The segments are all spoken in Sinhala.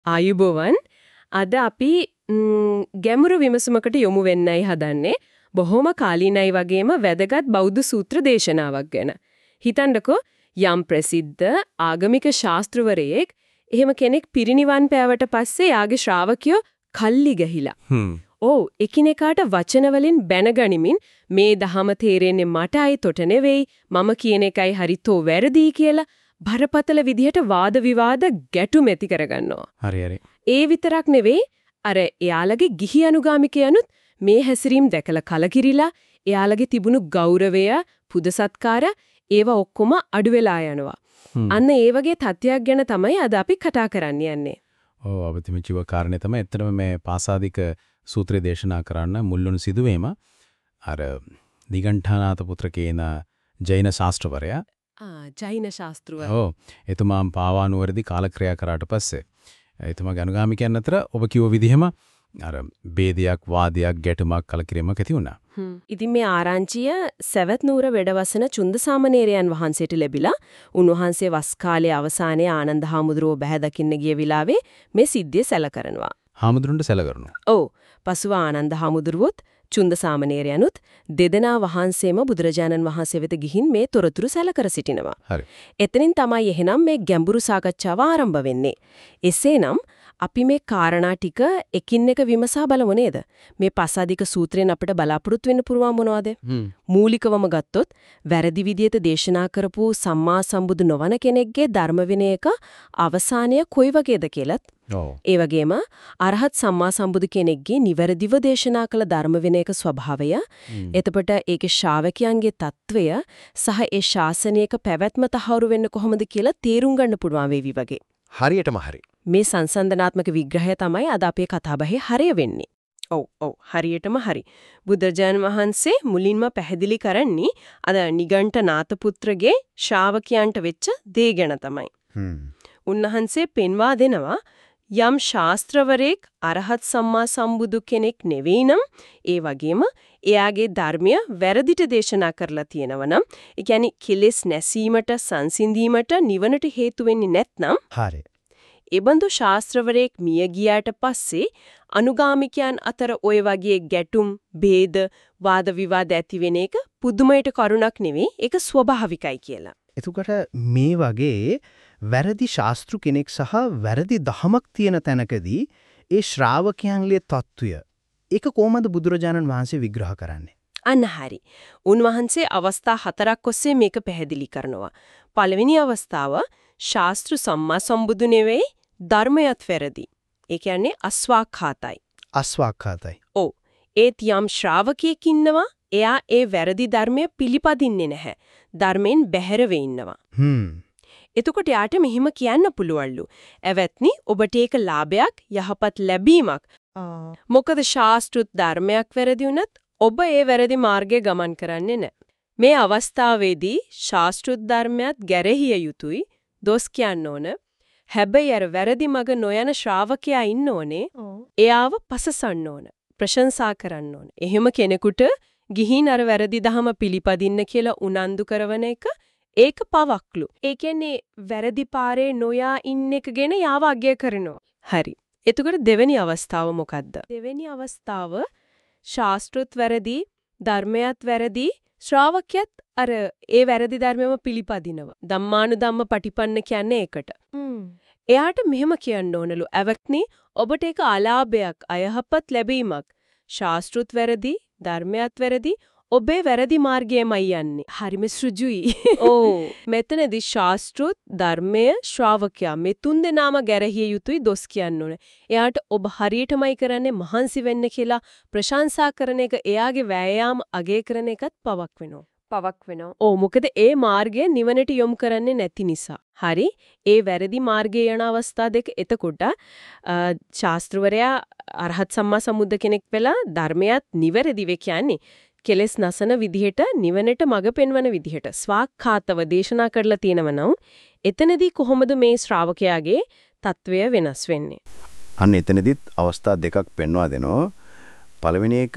ආයුබෝවන්. අද අපි ගැඹුරු විමසුමකට යොමු වෙන්නයි හදන්නේ. බොහොම කාලීනයි වගේම වැදගත් බෞද්ධ සූත්‍ර දේශනාවක් ගැන. හිතන්නකෝ යම් ප්‍රසිද්ධ ආගමික ශාස්ත්‍රවරයෙක් එහෙම කෙනෙක් පිරිනිවන් පෑවට පස්සේ යාගේ ශ්‍රාවකයෝ කල්ලි ගහිලා. ඔව් එකිනෙකාට වචන වලින් බැනගනිමින් මේ දහම තේරෙන්නේ මටයි තොට නෙවෙයි මම කියන එකයි හරිතෝ වැරදි කියලා බරපතල විදිහට වාද විවාද ගැටුම් ඇති කරගන්නවා. හරි. ඒ විතරක් නෙවෙයි අර එයාලගේ ගිහි අනුගාමිකයනුත් මේ හැසිරීම් දැකලා කලකිරිලා එයාලගේ තිබුණු ගෞරවය පුද සත්කාර ඒවා ඔක්කොම අඩු වෙලා යනවා. අන්න ඒ වගේ තත්ත්වයක් ගැන තමයි අද අපි කතා කරන්න යන්නේ. ඔව් අවතිමචිව කාරණේ තමයි ඇත්තටම මේ පාසාදික සූත්‍රය දේශනා කරන්න මුල්ලුණු සිදුවීම අර නිගණ්ඨනාත පුත්‍ර කියන ජෛන ශාස්ත්‍රවරයා ජෛන ශාස්ත්‍රව. ඔව් එතුමාම පාවානුවරදී කාලක්‍රියා කරාට පස්සේ එතුමාගේ අනුගාමිකයන් අතර ඔබ කිව්ව විදිහම අර ભેදයක් වාදයක් ගැටුමක් කලකිරීමක් ඇති වුණා. ඉතින් මේ ආරංචිය සවැත් නුවර වැඩවසන චුන්දසාමණේරයන් වහන්සේට ලැබිලා උන්වහන්සේ වස් කාලයේ අවසානයේ ආනන්ද හාමුදුරුවෝ බැහැ දකින්න ගිය වෙලාවේ මේ සිද්ධිය සැල කරනවා. හාමුදුරන්ට සැල කරනවා. ඔව්. පසුව ආනන්ද හාමුදුරුවොත් චුන්දසාමණේරයනුත් දෙදෙනා වහන්සේම බුදුරජාණන් වහන්සේ වෙත ගිහින් මේ තොරතුරු සැල කර සිටිනවා. හරි. එතනින් තමයි එහෙනම් මේ ගැඹුරු සාකච්ඡාව ආරම්භ වෙන්නේ. එසේනම් අපි මේ කාරණා ටික එකින් එක විමසා බලමු නේද? මේ පසාදික සූත්‍රයෙන් අපිට බලාපොරොත්තු වෙන්න පුළුවන් මොනවද? මූලිකවම ගත්තොත් වැරදි විදියට දේශනා කරපු සම්මා සම්බුදු නොවන කෙනෙක්ගේ ධර්ම විනයක අවසානය කොයි වගේද කියලත් ඒ වගේම අරහත් සම්මා සම්බුදු කෙනෙක්ගේ නිවැරදිව දේශනා කළ ධර්ම විනයක ස්වභාවය එතකොට ඒකේ ශ්‍රාවකයන්ගේ తত্ত্বය සහ ඒ ශාසනයක පැවැත්ම තහවුරු වෙන්න කොහොමද කියලා තේරුම් ගන්න පුළුවන් වේවි වගේ. හරියටම හරි. මේ සංසන්දනාත්මක විග්‍රහය තමයි අද අපේ කතාබහේ හරය වෙන්නේ. ඔව් හරියටම හරි. බුදුරජාණන් වහන්සේ මුලින්ම පැහැදිලි කරන්නේ අද නිගණ්ඨනාත පුත්‍රගේ ශ්‍රාවකයන්ට වෙච්ච දේ ගැන තමයි. උන්වහන්සේ පෙන්වා දෙනවා යම් ශාස්ත්‍රවරයෙක් අරහත් සම්මා සම්බුදු කෙනෙක් නෙවෙයි නම් ඒ වගේම එයාගේ ධර්මය වැරදිට දේශනා කරලා තියෙනවා නම් ඒ කියන්නේ කෙලෙස් නැසීමට සංසිඳීමට නිවනට හේතු වෙන්නේ නැත්නම් හරි. ඒබඳු ශාස්ත්‍රවරයෙක් මිය ගියාට පස්සේ අනුගාමිකයන් අතර ඔය වගේ ගැටුම්, ભેද, වාද විවාද ඇති වෙන එක පුදුමයට කරුණක් නෙවෙයි ඒක ස්වභාවිකයි කියලා. එතකොට මේ වගේ වැරදි ශාස්ත්‍රු කෙනෙක් සහ වැරදි දහමක් තියෙන තැනකදී ඒ ශ්‍රාවකයන්ගේ තත්ත්වය ඒක කොහොමද බුදුරජාණන් වහන්සේ විග්‍රහ කරන්නේ? අන්න හරි. උන්වහන්සේ අවස්ථා 4ක් ඔස්සේ මේක පැහැදිලි කරනවා. පළවෙනි අවස්ථාව ශාස්ත්‍ර සම්මා සම්බුදු නෙවෙයි ධර්මයත් වැරදි. ඒ කියන්නේ අස්වාක්ඛාතයි. අස්වාක්ඛාතයි. ඔව්. ඒත් යම් ශ්‍රාවකයෙක් ඉන්නවා එයා ඒ වැරදි ධර්මය පිළිපදින්නේ නැහැ. ධර්මයෙන් බැහැර වෙ ඉන්නවා. එතකොට යාට මෙහිම කියන්න පුළුවන්ලු. "ඇවැත්නි ඔබට ඒක ලාභයක් යහපත් ලැබීමක්. මොකද ශාස්ත්‍රුත් ධර්මයක් වැරදි වුණත් ඔබ ඒ වැරදි මාර්ගයේ ගමන් කරන්නේ නැහැ. මේ අවස්ථාවේදී ශාස්ත්‍රුත් ධර්මයක් ගැරහිය යුතුයි. දොස් කියන්න ඕන. හැබැයි අර වැරදි මග නොයන ශ්‍රාවකයා ඉන්න ඕනේ. එයාව පසසන්න ඕන. ප්‍රශංසා කරන්න ඕන. එහෙම කෙනෙකුට ගිහින් අර වැරදි දහම පිළිපදින්න කියලා උනන්දු කරන එක ඒක පවක්ලු. ඒ කියන්නේ වැරදි පාරේ නොයා ඉන්න එක ගැන යාව අගය කරනවා. හරි. එතකොට දෙවෙනි අවස්ථාව මොකද්ද? දෙවෙනි අවස්ථාව ශාස්ත්‍රත් වැරදි, ධර්මයත් වැරදි, ශ්‍රාවකයත් අර ඒ වැරදි ධර්මෙම පිළිපදිනවා. ධම්මානුධම්ම පටිපන්න කියන්නේ ඒකට. එයාට මෙහෙම කියන්න ඕනලු. "ඇවක්නි ඔබට ඒක අලාභයක්, අයහපත් ලැබීමක්. ශාස්ත්‍රත් වැරදි, ධර්මයත් වැරදි, ඔබේ වැරදි මාර්ගයමයි යන්නේ." හරිම සෘජුයි. ඔව්. මෙතනදී ශාස්ත්‍රොත් ධර්මය ශ්‍රාවකයා මේ තුන් දෙනාම ගැරහිය යුතුයි දොස් කියන්න ඕනේ. එයාට ඔබ හරියටමයි කරන්නේ මහන්සි වෙන්න කියලා ප්‍රශංසා කරන එක එයාගේ වෑයාම අගය කරන එකත් පවක් වෙනවා. ඔව් මොකද ඒ මාර්ගය නිවනට යොමු කරන්නේ නැති නිසා. හරි. ඒ වැරදි මාර්ගයේ යන අවස්ථා දෙක එතකොට ශාස්ත්‍රවරයා අරහත් සම්මා සම්බුද්ධ කෙනෙක් වෙලා ධර්මයත් නිවැරදිව කියන්නේ කෙලස් නසන විදිහට නිවනට මඟ පෙන්වන විදිහට ස්වාක්ඛාතව දේශනා කරලා තියෙනව නම් එතනදී කොහොමද මේ ශ්‍රාවකයාගේ తත්වය වෙනස් වෙන්නේ? අන්න එතනදිත් අවස්ථා දෙකක් පෙන්වා දෙනවා. පළවෙනි එක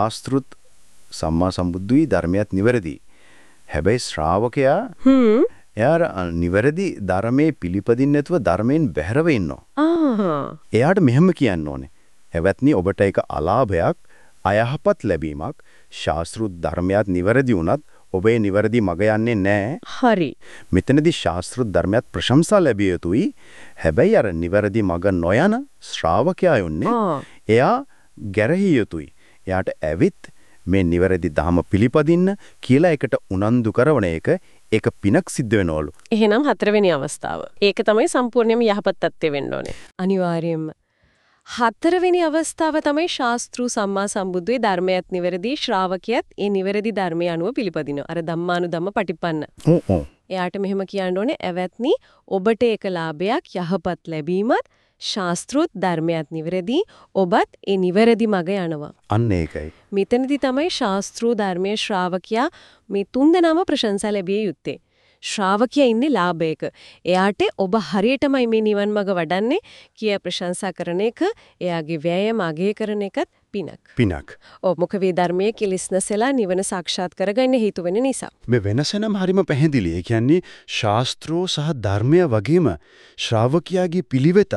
ශාස්ත්‍රුත් සම්මා සම්බුද්ධයි ධර්මයත් නිවැරදි. හැබැයි ශ්‍රාවකයා එයා නිවැරදි ධර්මයේ පිළිපදින්න නැතුව ධර්මයෙන් බැහැරව ඉන්නවා. එයාට මෙහෙම කියන්න ඕනේ. එවත්නි ඔබට ඒක අලාභයක්, අයහපත් ලැබීමක්. ශාස්ත්‍රීය ධර්මයක් නිවැරදි වුණත් ඔබේ නිවැරදි මග යන්නේ නැහැ. හරි. මෙතනදී ශාස්ත්‍රීය ධර්මයක් ප්‍රශංසා ලැබිය යුතුයි. හැබැයි අර නිවැරදි මග නොයන ශ්‍රාවකයා යන්නේ එයා ගැරහිය යුතුයි. එයාට ඇවිත් මේ නිවැරදි ධර්ම පිළිපදින්න කියලා එකට උනන්දු කරන ඒක පිනක් සිද්ධ වෙනවලු. එහෙනම් හතරවෙනි අවස්ථාව. ඒක තමයි සම්පූර්ණයෙන්ම යහපත් තත්ත්වෙ වෙන්න ඕනේ. අනිවාර්යයෙන්ම. හතරවෙනි අවස්ථාව තමයි ශාස්ත්‍රීය සම්මා සම්බුද්ධයේ ධර්මයත් නිවැරදි ශ්‍රාවකයාත් ඒ නිවැරදි ධර්මය අනුව පිළිපදිනවා. අර ධම්මානුධම්ම පටිපන්න. එයාට මෙහෙම කියන්න ඕනේ "එවත්නි ඔබට ඒක ලාභයක් යහපත් ලැබීමත් ශාස්ත්‍රීය ධර්මයත් නිවැරදි ඔබත් ඒ නිවැරදි මග යනවා." අන්න ඒකයි. මෙතනදී තමයි ශාස්ත්‍රීය ධර්මයේ ශ්‍රාවකයා මේ තුන්දෙනාම ප්‍රශංසා ලැබිය යුත්තේ. ශ්‍රාවකයා ඉන්නේ ලාභයක. එයාට ඔබ හරියටමයි මේ නිවන් මඟ වඩන්නේ කිය ප්‍රශංසා කරන එක, එයාගේ වෑයම අගය කරන එකත් පිනක්. මොකද මේ ධර්මයේ කිලිස්නසලා නිවන සාක්ෂාත් කරගන්න හේතු වෙන නිසා. මේ වෙනස නම් හරිම පැහැදිලි. ඒ කියන්නේ ශාස්ත්‍රෝ සහ ධර්මය වගේම ශ්‍රාවකයාගේ පිළිවෙතත්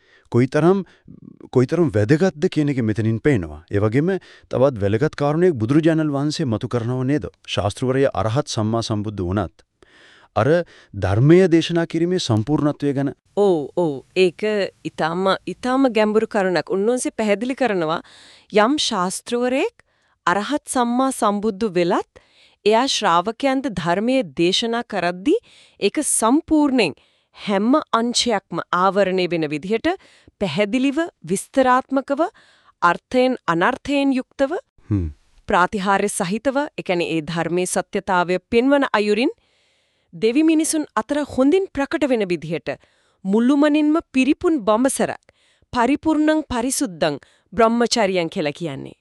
කොයිතරම් වැදගත්ද කියන එක මෙතනින් පේනවා. ඒ වගේම තවත් වැදගත් කාරණයක් බුදුරජාණන් වහන්සේ මතු කරනව නේද? ශාස්ත්‍රවරය අරහත් සම්මා සම්බුද්ධ වුණත් අර ධර්මයේ දේශනා කිරීමේ සම්පූර්ණත්වය ගැන ඒක ඊටාම ගැඹුරු කරුණක්. උන්වහන්සේ පැහැදිලි කරනවා යම් ශාස්ත්‍රවරයෙක් අරහත් සම්මා සම්බුද්ධ වෙලත් එයා ශ්‍රාවකයන්ට ධර්මයේ දේශනා කරද්දී ඒක සම්පූර්ණයෙන් හැම අංශයක්ම ආවරණය වෙන විදිහට පැහැදිලිව විස්තරාත්මකව අර්ථයෙන් අනර්ථයෙන් යුක්තව ප්‍රාතිහාර්ය සහිතව ඒ කියන්නේ ඒ ධර්මයේ සත්‍යතාවය පෙන්වන අයුරින් දෙවි මිනිසුන් අතර හොඳින් ප්‍රකට වෙන විදිහට මුළුමනින්ම පිරිපුන් බඹසරක් පරිපූර්ණං පරිසුද්ධං බ්‍රහ්මචර්යයන් කියලා කියන්නේ.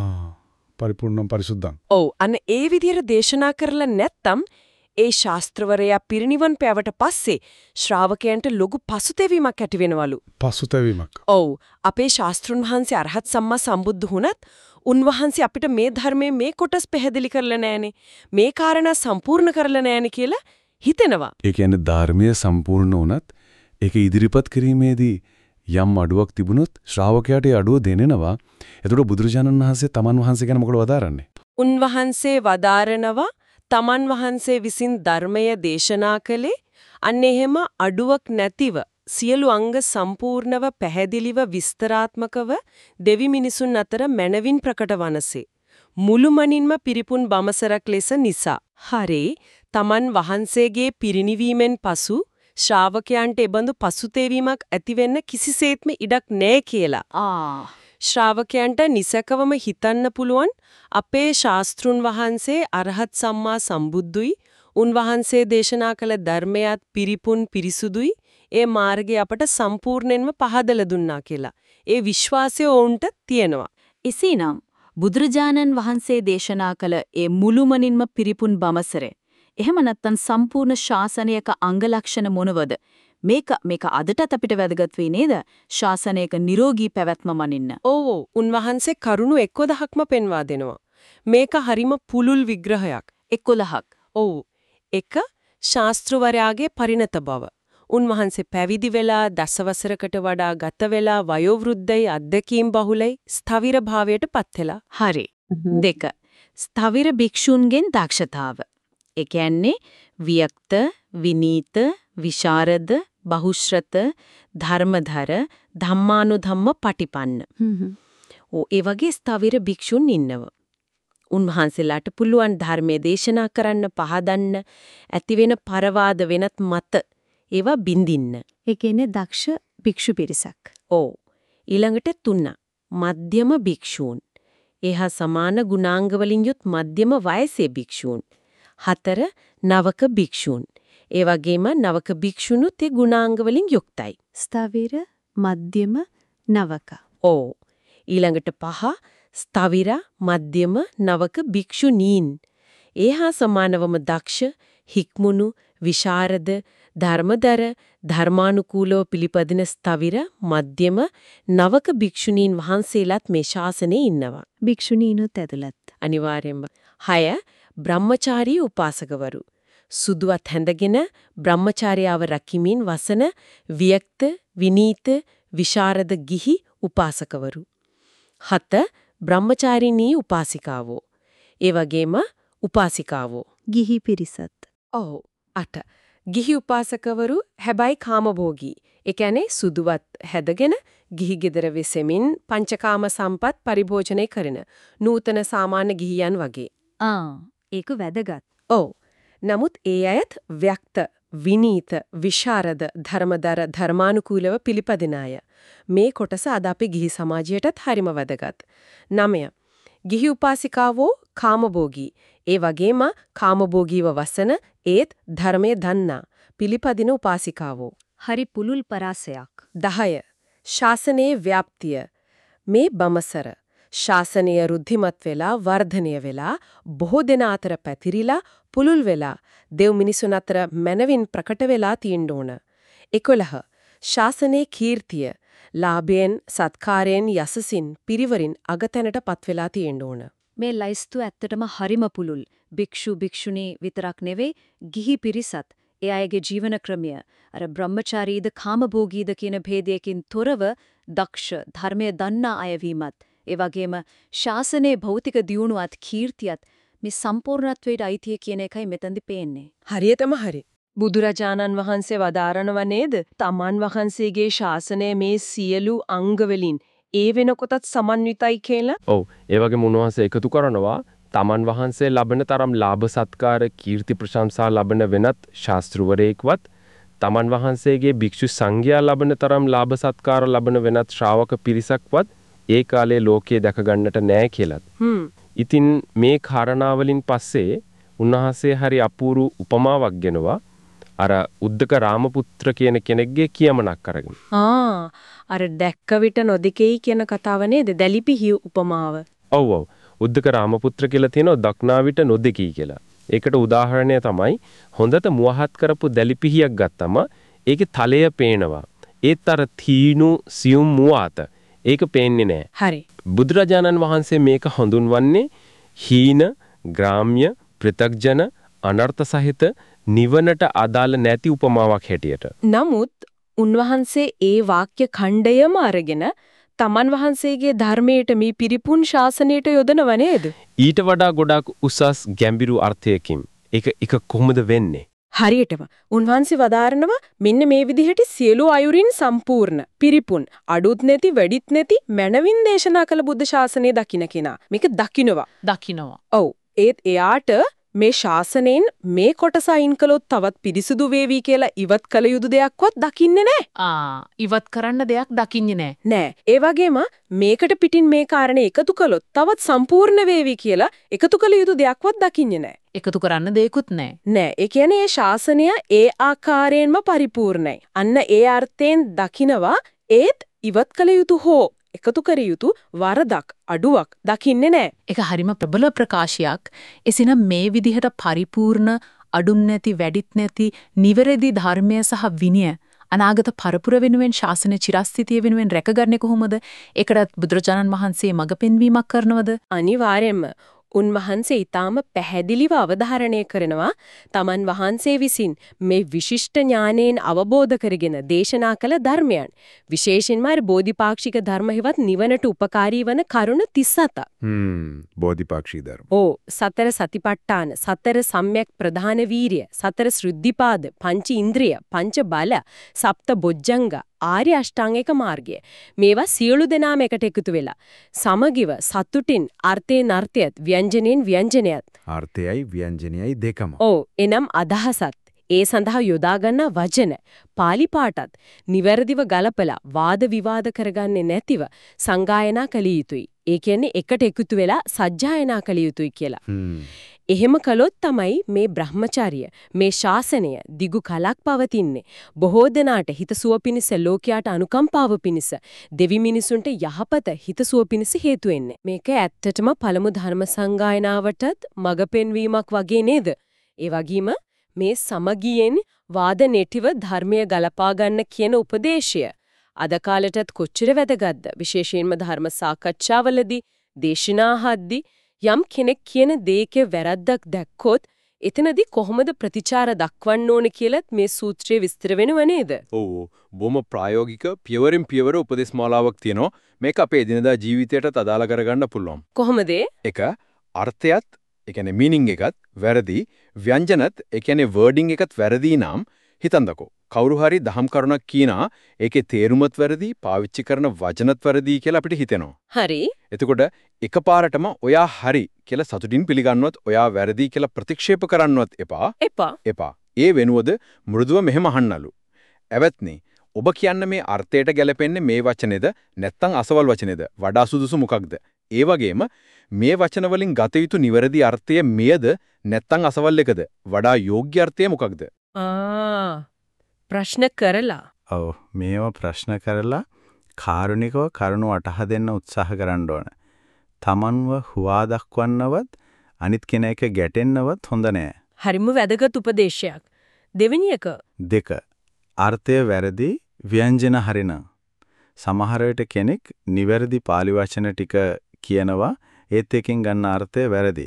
පරිපූර්ණං පරිසුද්ධං. අන්න ඒ විදිහට දේශනා කරලා නැත්තම් ඒ ශාස්ත්‍රවරයා පිරිනිවන් පෑවට පස්සේ ශ්‍රාවකයන්ට ලොකු පසුතැවීමක් ඇති වෙනවලු. පසුතැවීමක්. අපේ ශාස්ත්‍රුන් වහන්සේ අරහත් සම්මා සම්බුද්ධ වුණත් උන්වහන්සේ අපිට මේ ධර්මයේ මේ කොටස් පැහැදිලි කරලා නැහනේ. මේ කාරණා සම්පූර්ණ කරලා නැහනේ කියලා හිතෙනවා. ඒ කියන්නේ ධර්මයේ සම්පූර්ණ වුණත් ඒක ඉදිරිපත් කිරීමේදී යම් අඩුවක් තිබුණොත් ශ්‍රාවකයාට ඒ අඩුව දෙනෙනවා. එතකොට බුදුරජාණන් වහන්සේ තමන් වහන්සේ ගැන මොකද වදාරන්නේ? උන්වහන්සේ වදාරනවා තමන් වහන්සේ විසින් ධර්මය දේශනා කළේ අන්න එහෙම අඩුවක් නැතිව සියලු අංග සම්පූර්ණව පැහැදිලිව විස්තරාත්මකව දෙවි මිනිසුන් අතර මනවින් ප්‍රකට වනසේ මුළුමනින්ම පිරිපුන් බමසරක් ලෙස නිසා. හරි තමන් වහන්සේගේ පිරිනිවීමෙන් පසු ශ්‍රාවකයන්ට එබඳු පසුතැවීමක් ඇති වෙන්න කිසිසේත්ම ඉඩක් නැහැ කියලා. ශ්‍රාවකයන්ට නිසකවම හිතන්න පුළුවන් අපේ ශාස්ත්‍රුන් වහන්සේ අරහත් සම්මා සම්බුද්ධුයි උන්වහන්සේ දේශනා කළ ධර්මයත් පිරිපුන් පිරිසුදුයි ඒ මාර්ගය අපට සම්පූර්ණයෙන්ම පහදලා දුන්නා කියලා. ඒ විශ්වාසය ඔවුන්ට තියෙනවා. එසේනම් බුදුරජාණන් වහන්සේ දේශනා කළ ඒ මුළුමනින්ම පිරිපුන් බමසරේ එහෙම නැත්නම් සම්පූර්ණ ශාසනයක අංග ලක්ෂණ මොනවද? මේක අදටත් අපිට වැදගත් වෙයි නේද? ශාසනයක නිරෝගී පැවැත්ම මනින්න. උන්වහන්සේ කරුණු 11ක්ම පෙන්වා දෙනවා. මේක හරිම පුළුල් විග්‍රහයක්. 11ක්. එක ශාස්ත්‍රවරයාගේ පරිණත බව. උන්වහන්සේ පැවිදි වෙලා දසවසරකට වඩා ගත වෙලා වයෝවෘද්ධයි අධ්‍යක්ීම් බහුලයි ස්ථවිර භාවයට පත් වෙලා. හරි. 2. ස්ථවිර භික්ෂුන්ගෙන් දක්ෂතාව. ඒ කියන්නේ වික්ත, විනීත, විශාරද, බහුශ්‍රත, ධර්මධර, ධම්මානුධම්ම පටිපන්න. ඒ වගේ ස්ථවිර භික්ෂුන් ඉන්නවා. උන්වහන්සේලාට පුළුවන් ධර්මයේ දේශනා කරන්න පහදන්න ඇති වෙන පරවාද වෙනත් මත ඒවා බින්දින්න. ඒ කියන්නේ දක්ෂ භික්ෂු පිරිසක්. ඊළඟට 3 මධ්‍යම භික්ෂූන්. එහා සමාන ගුණාංග වලින් යුත් මධ්‍යම වයසේ භික්ෂූන්. 4 නවක භික්ෂූන්. ඒ වගේම නවක භික්ෂුණුත් ඒ ගුණාංග වලින් යුක්තයි. ස්ථවිර, මධ්‍යම, නවක. ඊළඟට 5 ස්ථවිර, මධ්‍යම, නවක භික්ෂුණීන්. එහා සමානවම දක්ෂ, හික්මුණු, විශාරද, ධර්මදර, ධර්මානුකූලව පිළිපදින ස්ථවිර, මධ්‍යම, නවක භික්ෂුණීන් වහන්සේලාත් මේ ශාසනයේ ඉන්නවා. භික්ෂුණීනුත් ඇතුළත්. අනිවාර්යයෙන්ම. 6 බ්‍රහ්මචාරී උපාසකවරු. සුදුවත් හැඳගෙන බ්‍රහ්මචාර්යාව රකිමින් වසන වියක්ත විනීත විශාරද ගිහි උපාසකවරු. 7 බ්‍රහ්මචාරිණී උපාසිකාවෝ. ඒ වගේම උපාසිකාවෝ. ගිහි පිරිසත්. ඔව් 8 ගිහි උපාසකවරු හැබැයි කාමභෝගී. ඒ කියන්නේ සුදුවත් හැදගෙන ගිහි ගෙදර වෙසෙමින් පංචකාම සම්පත් පරිභෝජනය කරන නූතන සාමාන්‍ය ගිහියන් වගේ. ඒක වැදගත්. ඔව්. නමුත් ඒ අයත් ව්‍යක්ත විනීත විශාරද ධර්මදර ධර්මානුකූලව පිළිපදින අය. මේ කොටස අද අපේ ගිහි සමාජයටත් හරිම වැදගත්. 9 ගිහි උපාසිකාවෝ කාමභෝගී. ඒ වගේම කාමභෝගීව වසන ඒත් ධර්මයේ දන්නා පිළිපදින උපාසිකාවෝ. හරි පුලුල් පරාසයක්. 10 ශාසනයේ ව්‍යාප්තිය. මේ බමසර ශාසනය රුද්ධිමත් වෙලා වර්ධනය වෙලා බොහෝ දෙනා අතර පැතිරිලා පුලුල් වෙලා දෙව් මිනිසුන් අතර මනවින් ප්‍රකට වෙලා තියෙන්න ඕන. 11 ශාසනයේ කීර්තිය ලාභයෙන් සත්කාරයෙන් යසසින් පිරිවරින් අගතැනටපත් වෙලා තියෙන්න ඕන. මේ ලයිස්තු ඇත්තටම හරිම පුලුල්. භික්ෂු භික්ෂුණී විතරක් නෙවෙයි ගිහි පිරිසත් ඒ අයගේ ජීවන ක්‍රමය අර බ්‍රහ්මචාරීද කාමභෝගීද කියන ભેදයකින් තොරව දක්ෂ ධර්මයේ දන්නා අය වීමත් ඒ වගේම ශාසනයේ භෞතික දියුණුවත් කීර්තියත් මේ සම්පූර්ණත්වයට අයිතිය කියන එකයි මෙතනදි පේන්නේ. හරියටම හරි. බුදුරජාණන් වහන්සේ වදාරනව නේද? තමන් වහන්සේගේ ශාසනය මේ සියලු අංග වලින් ඒ වෙනකොටත් සමන්විතයි කියලා. ඔව් ඒ වගේම උන්වහන්සේ එකතු කරනවා තමන් වහන්සේ ලබන තරම් ලාභ සත්කාර කීර්ති ප්‍රශංසා ලබන වෙනත් ශාස්ත්‍රවරයෙක්වත් තමන් වහන්සේගේ භික්ෂු සංඝයා ලබන තරම් ලාභ සත්කාර ලබන වෙනත් ශ්‍රාවක පිරිසක්වත් ඒ කාලේ ලෝකයේ දැක ගන්නට නැහැ කියලාත්. ඉතින් මේ කාරණාවලින් පස්සේ උන්වහන්සේ හරි අපූර්ව උපමාවක් ගෙනවා අර උද්දක රාමපුත්‍ර කියන කෙනෙක්ගේ කියමනක් අරගෙන. අර දැක්ක විට නොදෙකෙයි කියන කතාව නේද? දැලිපිහි උපමාව. ඔව් ඔව්. උද්දක රාමපුත්‍ර කියලා තියෙනවා දක්නා විට නොදෙකී කියලා. ඒකට උදාහරණය තමයි හොඳට මුවහත් කරපු දැලිපිහියක් ගත්තම ඒකේ තලය පේනවා. ඒත් අර තීනු සියුම් මුවාත ඒක පේන්නේ නැහැ. හරි. බුදුරජාණන් වහන්සේ මේක හඳුන්වන්නේ හීන, ග්‍රාම්‍ය, පෘථග්ජන, අනර්ථ සහිත නිවනට අදාළ නැති උපමාවක් හැටියට. නමුත් උන්වහන්සේ ඒ වාක්‍ය ඛණ්ඩයම අරගෙන තමන් වහන්සේගේ ධර්මයට මේ පිරිපුන් ශාසනයට යොදනව නේද? ඊට වඩා ගොඩාක් උසස් ගැඹිරු අර්ථයකින් ඒක කොහොමද වෙන්නේ? හරියටම උන්වහන්සේ වදාරනවා මෙන්න මේ විදිහට සියලු අයුරින් සම්පූර්ණ පිරිපුන් අඩුත් නැති වැඩිත් නැති මනවින් දේශනා කළ බුද්ධ ශාසනය දකින්න කෙනා මේක දකින්නවා. ඔව් ඒත් එයාට මේ ශාසනයෙන් මේ කොටස අයින් කළොත් තවත් පිරිසුදු වේවි කියලා ඉවත් කළ යුතු දෙයක්වත් දකින්නේ නැහැ. ඉවත් කරන්න දෙයක් දකින්නේ නැහැ. නෑ. ඒ වගේම මේකට පිටින් මේ කාරණේ එකතු කළොත් තවත් සම්පූර්ණ වේවි කියලා එකතු කළ යුතු දෙයක්වත් දකින්නේ නැහැ. එකතු කරන්න දෙයක්වත් නැහැ. නෑ. ඒ කියන්නේ මේ ශාසනය ඒ ආකාරයෙන්ම පරිපූර්ණයි. අන්න ඒ අර්ථයෙන් දකිනවා ඒත් ඉවත් කළ යුතු හෝ එකතු කර යුතු වරදක් අඩුවක් දකින්නේ නැහැ. ඒක හරිම ප්‍රබල ප්‍රකාශයක්. එසිනම් මේ විදිහට පරිපූර්ණ අඩුම් නැති වැඩිත් නැති නිවැරදි ධර්මය සහ විනය අනාගත පරපුර වෙනුවෙන් ශාසන චිරස්ථිතිය වෙනුවෙන් රැකගන්නේ කොහොමද? ඒකටත් බුදුරජාණන් වහන්සේ මඟ පෙන්වීමක් කරනවද? අනිවාර්යයෙන්ම උන්වහන්සේ ඊටාම පැහැදිලිව අවධාරණය කරනවා තමන් වහන්සේ විසින් මේ විශිෂ්ට ඥානයෙන් අවබෝධ කරගෙන දේශනා කළ ධර්මයන් විශේෂයෙන්ම බෝධිපාක්ෂික ධර්ම හිවත් නිවනට උපකාරී වන කරුණ 37. බෝධිපාක්ෂික ධර්ම. සතර සතිපට්ඨාන, සතර සම්‍යක් ප්‍රධාන වීරිය, සතර ශ්‍රුද්ධිපාද, පංච ඉන්ද්‍රිය, පංච බල, සප්ත බොජ්ජංග, ආර්ය අෂ්ටාංගික මාර්ගය. මේවා සියලු දෙනාම එකට එකතු වෙලා සමගිව සතුටින් අර්ථයෙන් අර්ථයත් ව්‍යංජනෙන් ව්‍යංජනයත් අර්ථයයි ව්‍යංජනයයි දෙකම. එනම් අදහසත් ඒ සඳහා යොදා ගන්නා වචන පාලි පාඨත් නිවැරදිව ගලපලා වාද විවාද කරගන්නේ නැතිව සංගායනා කළ යුතුයි. ඒ කියන්නේ එකට එකතු වෙලා සජ්ජායනා කළ යුතුයි කියලා. එහෙම කළොත් තමයි මේ බ්‍රහ්මචාරිය මේ ශාසනය දිගු කලක් පවතින්නේ. බොහෝ දෙනාට හිතසුව පිණිස ලෝකයට අනුකම්පාව පිණිස දෙවි මිනිසුන්ට යහපත හිතසුව පිණිස හේතු වෙන්නේ. මේක ඇත්තටම පළමු ධර්ම සංගායනාවටත් මඟ පෙන්වීමක් වගේ නේද? ඒ වගේම මේ සමගියෙන් වාද නැතිව ධර්මය ගලපා ගන්න කියන උපදේශය අද කාලෙටත් කොච්චර වැදගත්ද? විශේෂයෙන්ම ධර්ම සාකච්ඡාවලදී දේශනාහද්දී යම් කෙනෙක් කියන දෙයක වැරද්දක් දැක්කොත් එතනදී කොහොමද ප්‍රතිචාර දක්වන්න ඕන කියලත් මේ සූත්‍රයේ විස්තර වෙනව නේද? ඔව්. බොහොම ප්‍රායෝගික පියවරෙන් පියවර උපදේශ මාලාවක් තියෙනවා. මේක අපේ එදිනදා ජීවිතයටත් අදාළ කරගන්න පුළුවන්. කොහොමද? එක අර්ථයත්, ඒ කියන්නේ මීනින්ග් එකත් වැරදි, ව්‍යංජනත්, ඒ කියන්නේ වර්ඩින් එකත් වැරදි නම් හිතන්නකෝ. කවුරු හරි දහම් කරුණක් කියනා ඒකේ තේරුමත් වැරදි, පාවිච්චි කරන වචනත් වැරදි කියලා අපිට හිතෙනවා. හරි. එතකොට එකපාරටම ඔයා හරි කියලා සතුටින් පිළිගන්නවත් ඔයා වැරදි කියලා ප්‍රතික්ෂේප කරන්නවත් එපා. එපා. ඒ වෙනුවද මෘදුව මෙහෙම අහන්නලු. "එවත්නි, ඔබ කියන්න මේ අර්ථයට ගැලපෙන්නේ මේ වචනේද නැත්නම් අසවල් වචනේද? වඩා සුදුසු මොකක්ද? ඒ වගේම මේ වචන වලින් ගත යුතු නිවැරදි අර්ථය මෙයද නැත්නම් අසවල් එකද? වඩා යෝග්‍ය අර්ථය මොකක්ද?" ප්‍රශ්න කරලා. ඔව් මේව ප්‍රශ්න කරලා කාරුණිකව කරුණු වටහා දෙන්න උත්සාහ කරන්න ඕන. තමන්ව හුවා දක්වන්නවත් අනිත් කෙනෙක් ගැටෙන්නවත් හොඳ නෑ. හරිම වැදගත් උපදේශයක්. දෙවෙනි එක. 2. අර්ථය වැරදි, ව්‍යංජන හරිනම්. සමහර විට කෙනෙක් නිවැරදි පාලි වචන ටික කියනවා ඒත් එකෙන් ගන්න අර්ථය වැරදි.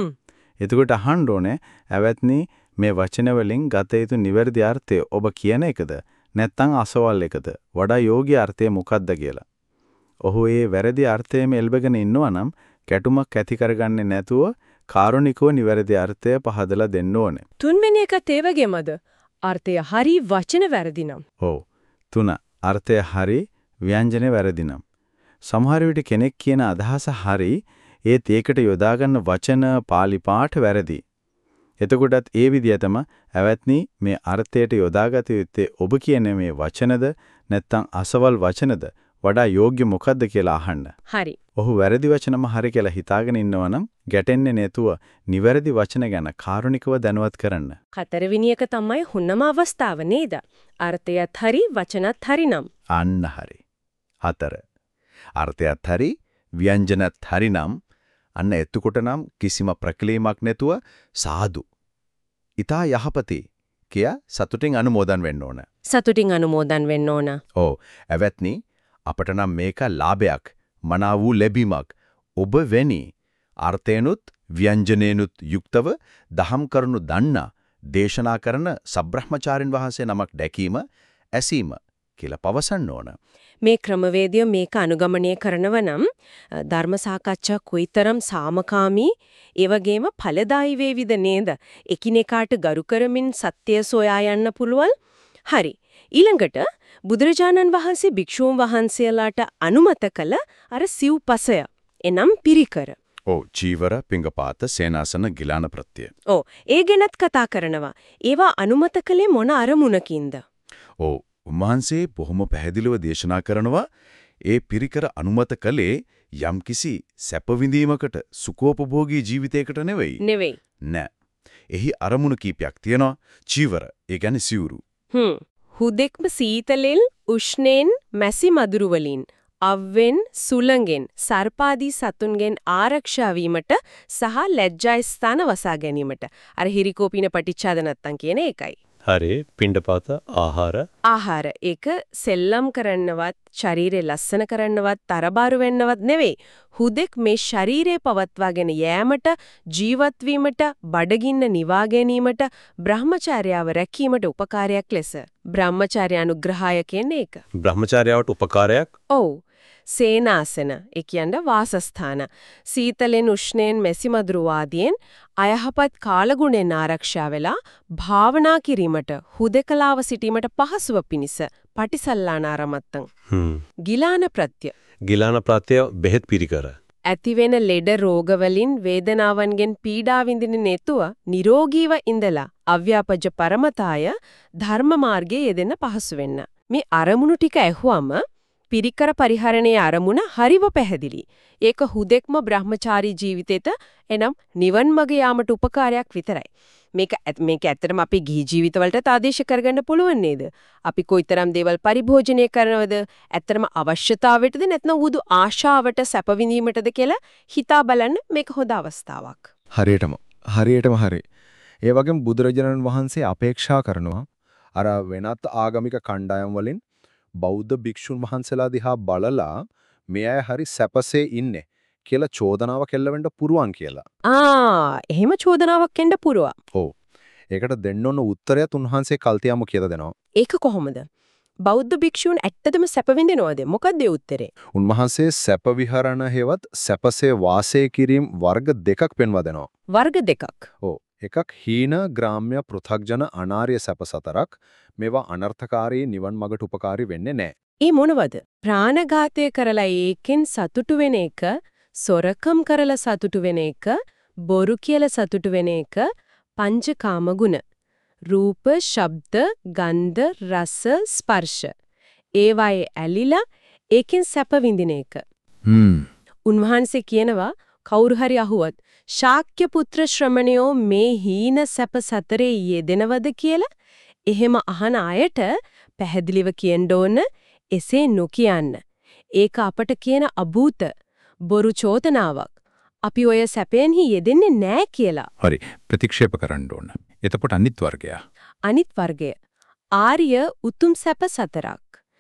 එතකොට අහන්න ඕනේ "ඇවත්නි, මේ වචන වලින් ගත යුතු නිවැරදි අර්ථය ඔබ කියන එකද නැත්නම් අසවල් එකද? වඩා යෝග්‍ය අර්ථය මොකක්ද කියලා." ඔහු ඒ වැරදි අර්ථයෙම එල්බගෙන ඉන්නවා නම් ගැටුමක් ඇති කරගන්නේ නැතුව කාරුණිකව නිවැරදි අර්ථය පහදලා දෙන්න ඕනේ. තුන්වෙනි එකත් ඒ වගේමද? අර්ථය හරි, වචන වැරදි නම්. ඔව්. 3. අර්ථය හරි, ව්‍යංජනේ වැරදි නම්. සමහර විට කෙනෙක් කියන අදහස හරි, ඒත් ඒකට යොදා ගන්න වචන පාලි පාඨ වැරදි. එතකොටත් ඒ විදිහටම "ඇවත්නි, මේ අර්ථයට යොදාගත යුත්තේ ඔබ කියන මේ වචනද නැත්නම් අසවල් වචනද? වඩා යෝග්‍ය මොකක්ද කියලා අහන්න." හරි. ඔහු වැරදි වචනම හරි කියලා හිතාගෙන ඉන්නවා නම් ගැටෙන්නේ නැතුව නිවැරදි වචන ගැන කාරුණිකව දැනුවත් කරන්න. හතරවෙනි එක තමයි හුන්නම අවස්ථාව නේද? අර්ථයත් හරි, වචනත් හරි නම්. අන්න හරි. 4. අර්ථයත් හරි, ව්‍යංජනත් හරි නම් අන්න එතකොට නම් කිසිම ප්‍රකලීමක් නැතුව සාදු. ඊතා යහපති කියා සතුටින් අනුමෝදන් වෙන්න ඕන. සතුටින් අනුමෝදන් වෙන්න ඕන. ඔව්. එවත්නි, අපට නම් මේක ලාභයක්, මනා වූ ලැබීමක්. ඔබ වෙනි අර්ථේනුත් ව්‍යංජනේනුත් යුක්තව දහම් කරුණු දන්නා දේශනා කරන සබ්‍රහ්මචාරින් වහන්සේ නමක් දැකීම, ඇසීම කියලා පවසන්න ඕන. මේ ක්‍රමවේදය මේක අනුගමනය කරනව නම් ධර්ම සාකච්ඡා කොයිතරම් සාමකාමී ඒ වගේම ඵලදායී වේවිද නේද? එකිනෙකාට ගරු කරමින් සත්‍ය සොයා යන්න පුළුවන්. හරි. ඊළඟට බුදුරජාණන් වහන්සේ භික්ෂූන් වහන්සේලාට අනුමත කළ අර සිව්පසය එනම් පිරිකර. ඔව්. චීවර, පිංගපාත, සේනාසන, ගිලාන ප්‍රත්‍ය. ඔව්. ඒ ගැනත් කතා කරනවා. ඒවා අනුමත කළේ මොන අරමුණකින්ද? ඔව්. උන්වහන්සේ බොහොම පැහැදිලිව දේශනා කරනවා ඒ පිරිකර අනුමත කළේ යම්කිසි සැප විඳීමකට, සුඛෝපභෝගී ජීවිතයකට නෙවෙයි. නෑ. එහි අරමුණු කීපයක් තියෙනවා. චීවර, ඒ කියන්නේ සිවුරු. හුදෙක්ම සීතලෙන්, උෂ්ණෙන්, මැසි මදුරු වලින්, අව්වෙන්, සුළඟෙන්, සර්පාදී සතුන්ගෙන් ආරක්ෂා වීමට සහ ලැජ්ජා ස්ථාන වසා ගැනීමට. අර හිරිකෝපින පටිච්චාද නැත්තම් කියන එකයි. හරි. පිණ්ඩපාත ආහාර. ඒක සෙල්ලම් කරන්නවත්, ශරීරය ලස්සන කරන්නවත්, තරබාරු වෙන්නවත් නෙවෙයි. හුදෙක් මේ ශරීරය පවත්වාගෙන යෑමට, ජීවත් වීමට, බඩගින්න නිවා ගැනීමට, බ්‍රහ්මචාර්යාව රැකීමට උපකාරයක් ලෙස. බ්‍රහ්මචාර්ය අනුග්‍රහය කියන්නේ ඒක. බ්‍රහ්මචාර්යාවට උපකාරයක්? ඔව්. සේනාසන, ඒ කියන්නේ වාසස්ථාන. සීතලෙන්, උෂ්ණයෙන්, මැසිමදුරු ආදියෙන් අයහපත් කාලගුණෙන් ආරක්ෂා වෙලා භාවනා කිරීමට, හුදකලාව සිටීමට පහසුව පිණිස පටිසල්ලානාරමත්තං. ගිලාන ප්‍රත්‍ය. ගිලාන ප්‍රත්‍ය බෙහෙත් පිරිකර. ඇතිවෙන ලෙඩ රෝග වලින්, වේදනාවන්ගෙන් පීඩා විඳින්න නැතුව නිරෝගීව ඉඳලා අව්‍යාපජ පරමතාය ධර්ම මාර්ගයේ යෙදෙන්න පහසු වෙන්න. මේ අරමුණු ටික ඇහුවම පිරිකර පරිහරණයේ අරමුණ හරිව පැහැදිලි. ඒක හුදෙක්ම බ්‍රහ්මචාරී ජීවිතේට එනම් නිවන් මඟ යාමට උපකාරයක් විතරයි. මේක ඇත්තටම අපි ගිහි ජීවිතවලට ආදේශ කරගන්න පුළුවන් නේද? අපි කොයිතරම් දේවල් පරිභෝජනය කරනවද? ඇත්තටම අවශ්‍යතාවයටද නැත්නම් වුදු ආශාවට සැප විඳීමටද කියලා හිතා බලන්න මේක හොඳ අවස්ථාවක්. හරියටම හරි. ඒ වගේම බුදුරජාණන් වහන්සේ අපේක්ෂා කරනවා අර වෙනත් ආගමික කණ්ඩායම් වලින් බෞද්ධ භික්ෂුන් වහන්සේලා දිහා බලලා මේ අය හරි සැපසේ ඉන්නේ. කියලා චෝදනාවක් එල්ලවෙන්න පුරුවන් කියලා. එහෙම චෝදනාවක් එන්න පුරුවා. ඔව්. ඒකට දෙන්න ඕන උත්තරයත් උන්වහන්සේ කල්තියාම කියලා දෙනවා. ඒක කොහොමද? බෞද්ධ භික්ෂූන් ඇත්තටම සැප විඳිනවද? මොකක්ද ඒ උත්තරේ? උන්වහන්සේ සැප විහරණ හේවත් සැපසේ වාසය කිරීම වර්ග දෙකක් පෙන්වා දෙනවා. වර්ග දෙකක්. ඔව්. එකක් හීන ග්‍රාම්‍ය පෘථග්ජන අනාර්ය සැප සතරක්. මේවා අනර්ථකාරී නිවන් මගට උපකාරී වෙන්නේ නැහැ. ඒ මොනවද? ප්‍රාණඝාතය කරලා ඒකෙන් සතුටු වෙන එක, සොරකම් කරලා සතුටු වෙන එක, බොරු කියලා සතුටු වෙන එක, පංචකාම ගුණ. රූප, ශබ්ද, ගන්ධ, රස, ස්පර්ශ. ඒවායේ ඇලිලා ඒකෙන් සැප විඳින එක. උන්වහන්සේ කියනවා කවුරු හරි අහුවත් ශාක්‍ය පුත්‍ර ශ්‍රමණයෝ මේ හීන සැප සතරේ යෙදෙනවද කියලා එහෙම අහන අයට පැහැදිලිව කියන්න ඕන එසේ නොකියන්න. ඒක අපට කියන අභූත බොරු චෝදනාවක්. අපි ඔය සැපෙන්හි යෙදෙන්නේ නැහැ කියලා. හරි ප්‍රතික්ෂේප කරන්න ඕන. එතකොට අනිත් වර්ගය. අනිත් වර්ගය ආර්ය උතුම් සැප සතරක්.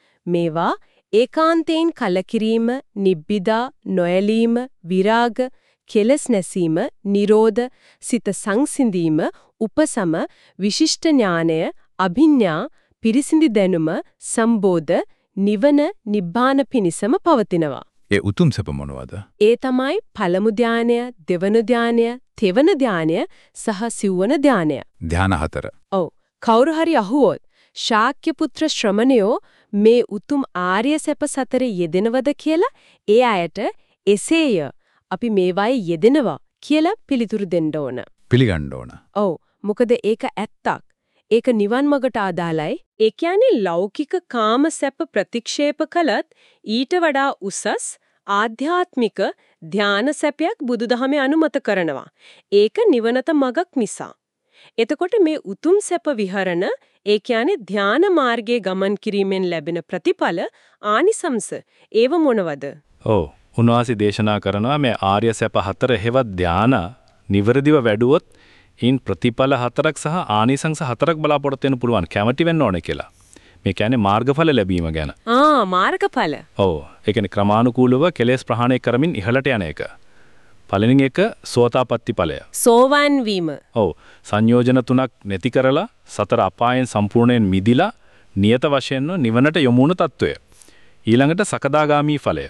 මේවා ඒකාන්තයෙන් කලකිරීම, නිබ්බිදා, නොයලීම, විරාග, කෙලස් නැසීම, නිරෝධ, සිත සංසිඳීම, උපසම, විශිෂ්ට ඥානය, අභිඥා, පිරිසිදි දැනුම, සම්බෝධ, නිවන, නිබ්බාන පිණිසම පවතිනවා. ඒ උතුම් සැප මොනවද? ඒ තමයි පළමු ධානය, දෙවන ධානය, තෙවන ධානය සහ සිව්වන ධානය. ධාන 4. ඔව්. කවුරු හරි අහුවොත් ශාක්‍ය පුත්‍ර ශ්‍රමණයෝ මේ උතුම් ආර්ය සැප සතරේ යෙදෙනවද කියලා ඒ අයට එසේය අපි මේවායේ යෙදෙනවා කියලා පිළිතුරු දෙන්න ඕන. පිළිගන්න ඕන. ඔව්. මොකද ඒක ඇත්තක්. ඒක නිවන් මගට ආදාළයි. ඒ කියන්නේ ලෞකික කාම සැප ප්‍රතික්ෂේප කළත් ඊට වඩා උසස් ආධ්‍යාත්මික ධාන සැපයක් බුදුදහමේ අනුමත කරනවා. ඒක නිවනත මගක් නිසා. එතකොට මේ උතුම් සැප විහරණ ඒ කියන්නේ ධාන මාර්ගයේ ගමන් කිරීමෙන් ලැබෙන ප්‍රතිඵල ආනිසංස ඒව මොනවද? ඔව් උන්වහන්සේ දේශනා කරනවා මේ ආර්ය සැප 4 හේවත් ධාන නිවර්දිව වැඩුවොත් ඉන් ප්‍රතිඵල 4ක් සහ ආනිසංස 4ක් බලාපොරොත්තු වෙන්න පුළුවන් කැමැති වෙන්න ඕනේ කියලා. මේ කියන්නේ මාර්ගඵල ලැබීම ගැන. මාර්ගඵල. ඔව්. ඒ කියන්නේ ක්‍රමානුකූලව කෙලෙස් ප්‍රහාණය කරමින් ඉහළට යන එක. පළවෙනි එක සෝතාපට්ටි ඵලය. සෝවන් වීම. ඔව්. සංයෝජන 3ක් නැති කරලා සතර අපායන් සම්පූර්ණයෙන් මිදිලා නියත වශයෙන්ම නිවනට යොමු වුණු తত্ত্বය. ඊළඟට සකදාගාමි ඵලය.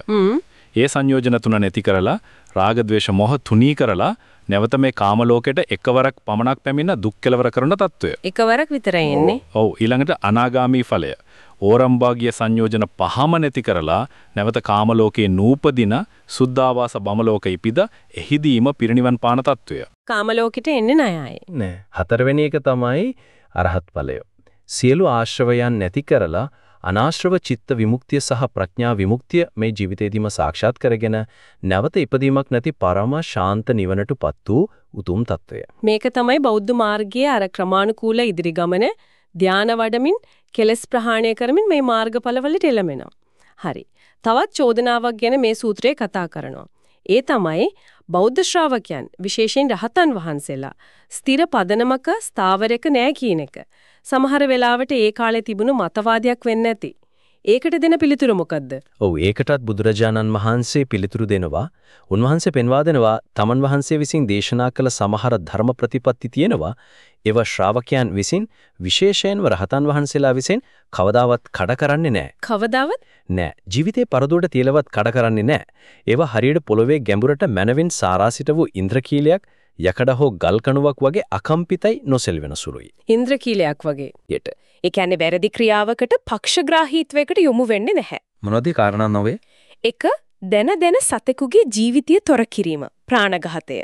ඒ සංයෝජන 3 නැති කරලා රාග ద్వේෂ මොහ තුනී කරලා නැවත මේ කාම ලෝකෙට එකවරක් පමණක් පැමිණ දුක් කෙලවර කරන తত্ত্বය. එකවරක් විතරයි එන්නේ. ඔව් ඊළඟට අනාගාමි ඵලය. ඕරම්භාගිය සංයෝජන 5ම නැති කරලා නැවත කාම ලෝකේ නූපදින සුද්ධාවාස බම ලෝක ඉපිද එහිදීම පිරිනිවන් පාන తত্ত্বය. කාම ලෝකෙට එන්නේ නැහැ. නෑ. හතරවෙනි එක තමයි අරහත් ඵලය. සියලු ආශ්‍රවයන් නැති කරලා අනාශ්‍රව චිත්ත විමුක්තිය සහ ප්‍රඥා විමුක්තිය මේ ජීවිතේදීම සාක්ෂාත් කරගෙන නැවත ඉපදීමක් නැති පරම ශාන්ත නිවනටපත් වූ උතුම් తত্ত্বය. මේක තමයි බෞද්ධ මාර්ගයේ අර ක්‍රමානුකූල ඉදිරි ගමන ධාන වඩමින් කෙලස් ප්‍රහාණය කරමින් මේ මාර්ගඵලවලට එළමෙනවා. හරි. තවත් චෝදනාවක් ගැන මේ සූත්‍රයේ කතා කරනවා. ඒ තමයි බෞද්ධ ශ්‍රාවකයන් විශේෂයෙන් රහතන් වහන්සේලා ස්ථිර පදනමක ස්ථාවරයක නෑ කියන එක. සමහර වෙලාවට ඒ කාලේ තිබුණු මතවාදයක් වෙන්න ඇති. ඒකට දෙන පිළිතුර මොකද්ද? ඔව් ඒකටත් බුදුරජාණන් වහන්සේ පිළිතුරු දෙනවා. උන්වහන්සේ පෙන්වා දෙනවා තමන් වහන්සේ විසින් දේශනා කළ සමහර ධර්ම ප්‍රතිපත්ති තියෙනවා. ඒව ශ්‍රාවකයන් විසින් විශේෂයෙන්ම රහතන් වහන්සේලා විසින් කවදාවත් කඩ කරන්නේ නැහැ. කවදාවත්? නෑ. ජීවිතේ පරදුවට තියලවත් කඩ කරන්නේ නැහැ. ඒවා හරියට පොළවේ ගැඹුරට මනවින් සාරාසිට වූ ඉන්ද්‍රකීලයක් යකඩ හෝ ගල් කණුවක් වගේ අකම්පිතයි නොසෙල්වෙන සුළුයි. ඉන්ද්‍රකීලයක් වගේ. යට. ඒ කියන්නේ වැරදි ක්‍රියාවකට පක්ෂග්‍රාහීත්වයකට යොමු වෙන්නේ නැහැ. මොනවද කාරණා නොවේ? 1. දැන සතෙකුගේ ජීවිතය තොර කිරීම ප්‍රාණඝාතය.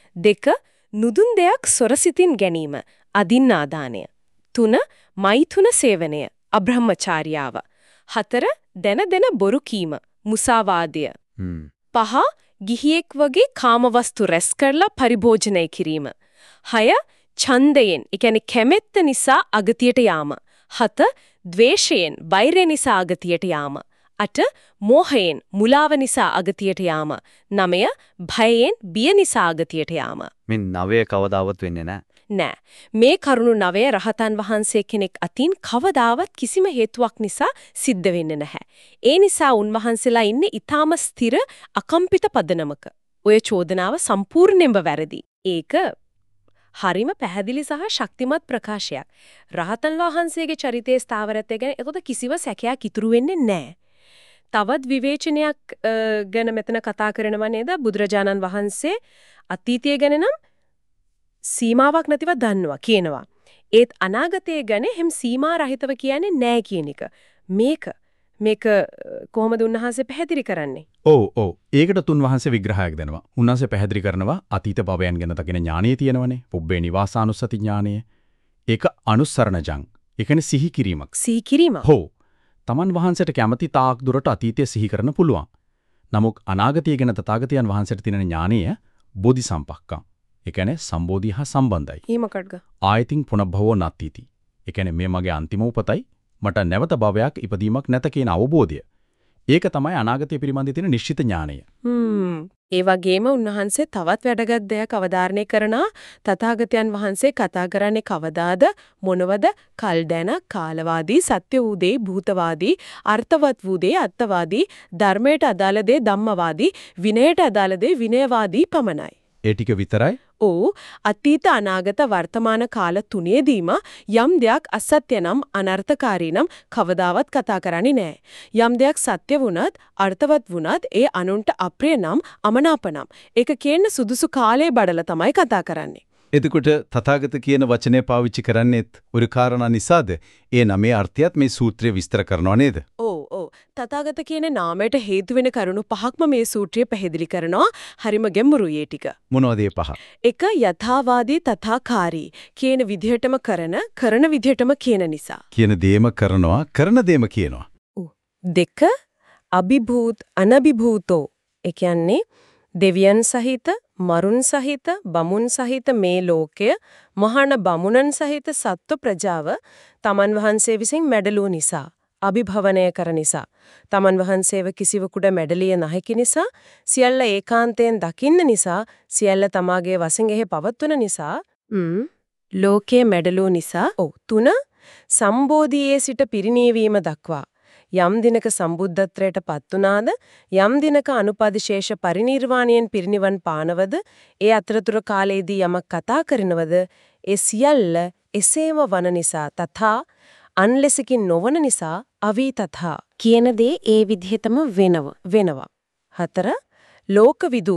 2. නුදුන් දෙයක් සොරසිතින් ගැනීම අදින්නාදානය. 3. මෛථුන සේවනය අබ්‍රහ්මචාරියාව. 4. දැන බොරු කීම මුසාවාදය. 5. ගිහියෙක් වගේ කාමවස්තු රැස් කරලා පරිභෝජනය කිරීම. 6. ඡන්දයෙන්, ඒ කියන්නේ කැමැත්ත නිසා අගතියට යාම. 7. ද්වේෂයෙන්, වෛරය නිසා අගතියට යාම. 8. මෝහයෙන්, මුලාව නිසා අගතියට යාම. 9. භයයෙන්, බිය නිසා අගතියට යාම. මේ 9 කවදාවත් වෙන්නේ නැහැ. නෑ. මේ කරුණු 9 රහතන් වහන්සේ කෙනෙක් අතින් කවදාවත් කිසිම හේතුවක් නිසා සිද්ධ වෙන්නේ නැහැ. ඒ නිසා උන්වහන්සේලා ඉන්නේ ඊටාම ස්ථිර අකම්පිත පදනමක. ඔය චෝදනාව සම්පූර්ණයෙන්ම වැරදි. ඒක හරිම පැහැදිලි සහ ශක්තිමත් ප්‍රකාශයක්. රහතන් වහන්සේගේ චරිතයේ ස්ථාවරත්වය ගැන එතකොට කිසිව සැකයක් ඉතුරු වෙන්නේ නැහැ. තවත් විවේචනයක් ගැන මෙතන කතා කරනවා නේද? බුදුරජාණන් වහන්සේ අතීතය ගැන නම් සීමාවක් නැතිව දන්නවා කියනවා. ඒත් අනාගතය ගැන හැම සීමා රහිතව කියන්නේ නැහැ කියන එක. මේක කොහොමද උන්වහන්සේ පැහැදිලි කරන්නේ? ඔව්. ඒකට තුන්වහන්සේ විග්‍රහයක් දෙනවා. උන්වහන්සේ පැහැදිලි කරනවා අතීත භවයන් ගැන තකින ඥානය තියෙනවනේ. පුබ්බේ නිවාසානුස්සති ඥානය. ඒක අනුස්සරණජං. ඒ කියන්නේ සිහි කිරීමක්. සිහි කිරීම. හෝ. තමන් වහන්සේට කැමති තාක් දුරට අතීතය සිහි කරන්න පුළුවන්. නමුත් අනාගතය ගැන තථාගතයන් වහන්සේට තියෙන ඥානය බෝධිසම්පක්කම්. ඒ කියන්නේ සම්බෝධිය හා සම්බන්ධයි. ඒ මොකක්ද? ආයතින් පුනබ්භවෝ නත්තිති. ඒ කියන්නේ මේ මගේ අන්තිම උපතයි මට නැවත භවයක් ඉපදීමක් නැත කියන අවබෝධය. ඒක තමයි අනාගතය පිළිබඳ තියෙන නිශ්චිත ඥානය. ඒ වගේම උන්වහන්සේ තවත් වැදගත් දෙයක් අවධාරණය කරනවා. තථාගතයන් වහන්සේ කතා කරන්නේ කවදාද මොනවද? කල්දැන කාලවාදී සත්‍ය වූ දේ භූතවාදී අර්ථවත් වූ දේ අත්වාදී ධර්මයට අදාළ දේ ධම්මවාදී විනයට අදාළ දේ විනයවාදී පමණයි. ඒ ටික විතරයි. අතීත අනාගත වර්තමාන කාල තුනේදීම යම් දෙයක් අසත්‍ය නම් අනර්ථකාරී නම් කවදාවත් කතා කරන්නේ නැහැ. යම් දෙයක් සත්‍ය වුණත් අර්ථවත් වුණත් ඒ අනුන්ට අප්‍රිය නම් අමනාප නම් ඒක කියන සුදුසු කාලේ බඩලා තමයි කතා කරන්නේ. එතකොට තථාගත කියන වචනය පාවිච්චි කරන්නේත් ഒരു කාරණා නිසාද? ඒ නමේ අර්ථයත් මේ සූත්‍රය විස්තර කරනවා නේද? ඔව්. තථාගත කියන නාමයට හේතු වෙන කරුණු පහක්ම මේ සූත්‍රය පැහැදිලි කරනවා. හරිම ගැඹුරුයි ඒ ටික. මොනවද ඒ පහ? එක යථාවාදී තථාකාරී කියන විදිහටම කරන විදිහටම කියන නිසා. කියන දේම කරනවා, කරන දේම කියනවා. දෙක අභිභූත අනභිභූතෝ. ඒ කියන්නේ දෙවියන් සහිත මරුන් සහිත බමුන් සහිත මේ ලෝකය මහාන බමුණන් සහිත සත්ව ප්‍රජාව තමන් වහන්සේ විසින් මැඩලූ නිසා අභිභවනය කර නිසා තමන් වහන්සේව කිසිවෙකුට මැඩලිය නැහැකි නිසා සියල්ල ඒකාන්තයෙන් දකින්න නිසා සියල්ල තමාගේ වශයෙන්ෙහි පවත්වන නිසා ලෝකයේ මැඩලූ නිසා තුන සම්බෝධියේ සිට පිරිණීවීම දක්වා යම් දිනක සම්බුද්ධත්වයට පත් වුණාද යම් දිනක අනුපදිශේෂ පරිණිර්වාණයෙන් පිරිනිවන් පානවද ඒ අතරතුර කාලයේදී යමක් කතා කරනවද ඒ සියල්ල එසේම වන නිසා තථා අන්ලෙසකින් නොවන නිසා අවි තථා කියන දේ ඒ විදිහටම වෙනවා. 4 ලෝකවිදු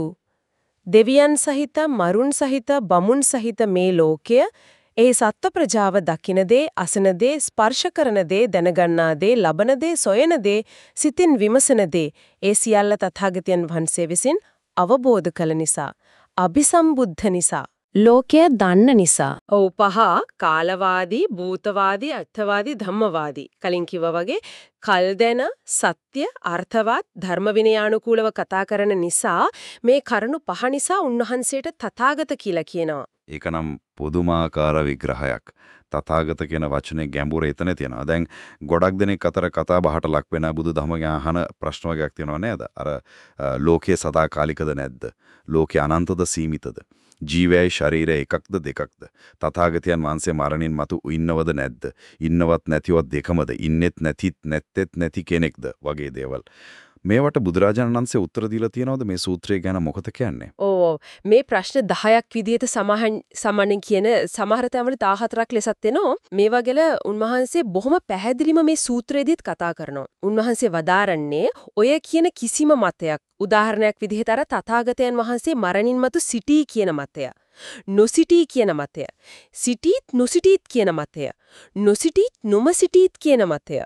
දෙවියන් සහිත මරුන් සහිත බමුන් සහිත මේ ලෝකය ඒ සත්ත්ව ප්‍රජාව දකින දේ, අසන දේ, ස්පර්ශ කරන දේ, දැනගන්නා දේ, ලබන දේ, සොයන දේ, සිතින් විමසන දේ, ඒ සියල්ල තථාගතයන් වහන්සේ විසින් අවබෝධ කළ නිසා, අபிසම්බුද්ධ නිසා, ලෝකය දන්න නිසා. පහ කාලවාදී, භූතවාදී, අර්ථවාදී, ධම්මවාදී. කලින් කිව්වා වගේ කල්දැන සත්‍ය, අර්ථවත්, ධර්ම විනයානුකූලව කතා කරන නිසා මේ කරුණු පහ නිසා උන්වහන්සේට තථාගත කියලා කියනවා. ඒකනම් පුදුමාකාර විග්‍රහයක්. තථාගත කියන වචනේ ගැඹුර එතන තියෙනවා. දැන් ගොඩක් දෙනෙක් අතර කතා බහට ලක් වෙන බුදුදහම ගැන අහන ප්‍රශ්න වර්ගයක් තියෙනවා නේද? අර ලෝකයේ සදාකාලිකද නැද්ද? ලෝකේ අනන්තද සීමිතද? ජීවයයි ශරීරය එකක්ද දෙකක්ද? තථාගතයන් වහන්සේ මරණින් මතු ඉන්නවද නැද්ද? ඉන්නවත් නැතිවත් දෙකමද? ඉන්නෙත් නැත්තේත් නැති කෙනෙක්ද? වගේ දේවල්. මේවට බුදුරජාණන් වහන්සේ උත්තර දීලා තියෙනවද මේ සූත්‍රය ගැන මොකද කියන්නේ? මේ ප්‍රශ්න 10ක් විදිහට සමානෙන් කියන සමහර තැන්වල 14ක් ලෙසත් එනවා. මේ වගේල උන්වහන්සේ බොහොම පැහැදිලිම මේ සූත්‍රයේදීත් කතා කරනවා. උන්වහන්සේ වදාරන්නේ ඔය කියන කිසිම මතයක් උදාහරණයක් විදිහට අර තථාගතයන් වහන්සේ මරණින් මතු සිටී කියන මතය. නොසිටී කියන මතය. සිටීත් නොසිටීත් කියන මතය. නොසිටීත් නොම සිටීත් කියන මතය.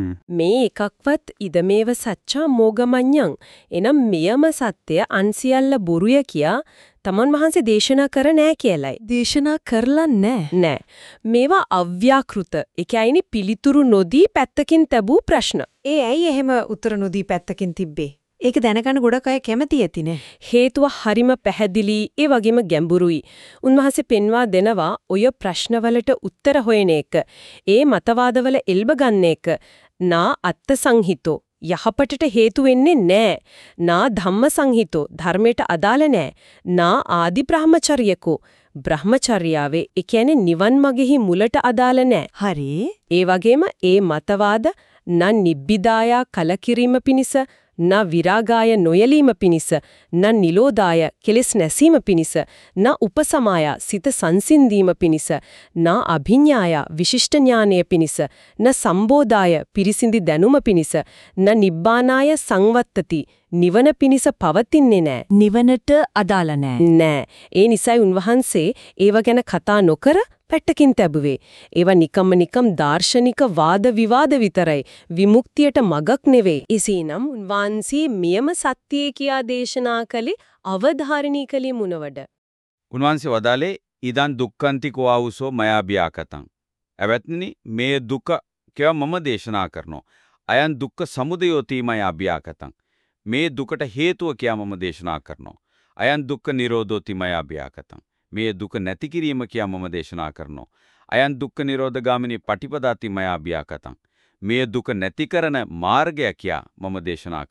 මේ එකක්වත් ඉදමේව සච්චා මෝගමඤ්ඤං. එනම් මෙයම සත්‍ය අන්සියල්ල බොරුය කියා තමන් වහන්සේ දේශනා කර නෑ කියලයි. දේශනා කරලා නෑ. මේවා අව්‍යාකෘත. ඒ කියන්නේ පිළිතුරු නොදී පැත්තකින් තබූ ප්‍රශ්න. ඇයි එහෙම උත්තර නොදී පැත්තකින් තිබ්බේ? ඒක දැනගන්න ගොඩක් අය කැමති ඇතිනේ. හේතුව හරිම පැහැදිලි ඒ වගේම ගැඹුරුයි. උන්වහන්සේ පෙන්වා දෙනවා ඔය ප්‍රශ්නවලට උත්තර හොයන එක. ඒ මතවාදවල එල්බ ගන්න එක. නා අත්ත සංහිතෝ යහපතට හේතු වෙන්නේ නැහැ. නා ධම්ම සංහිතෝ ධර්මයට අදාළ නැහැ. නා ආදි බ්‍රහ්මචර්යකෝ බ්‍රහ්මචර්යාවේ ඒ කියන්නේ නිවන් මගෙහි මුලට අදාළ නැහැ. හරි. ඒ වගේම ඒ මතවාද නන් නිබ්බිදායා කලකිරීම පිණිස න විරාගාය නොයලීම පිණිස, න නිලෝදාය කෙලෙස් නැසීම පිණිස, න උපසමාය සිත සංසින්දීම පිණිස, න අභිඥාය විශිෂ්ට ඥානය පිණිස, න සම්බෝධාය පිරිසිඳි දැනුම පිණිස, න නිබ්බානාය සංවත්තති නිවන පිණිස පවතින්නේ නැහැ. නිවනට අදාළ නෑ. ඒ නිසයි උන්වහන්සේ ඒව ගැන කතා නොකර පැත්තකින් තැබුවේ. ඒවා නිකම් දාර්ශනික වාද විවාද විතරයි. විමුක්තියට මගක් නෙවෙයි. එසේනම් උන්වහන්සේ මියම සත්‍යය කියා දේශනා කළේ අවධාරණී කලේ මුනවඩ. උන්වහන්සේ වදාලේ ඉදන් දුක්ඛන්ති කෝ ආවුසෝ මයා බියාකතං. එවත්නි මේ දුක කියව මම දේශනා කරනවා. අයන් දුක්ඛ සමුදයෝති මයා බියාකතං. මේ දුකට හේතුව කියා මම දේශනා කරනවා. අයන් දුක්ඛ නිරෝධෝති මයා බියාකතං. මේ දුක නැති කිරීම කියා මම දේශනා කරනවා. අයන් දුක්ඛ නිරෝධ ගාමිනී පටිපදාති මයා බියාකතං. මේ දුක නැති කරන මාර්ගය කියා මම දේශනා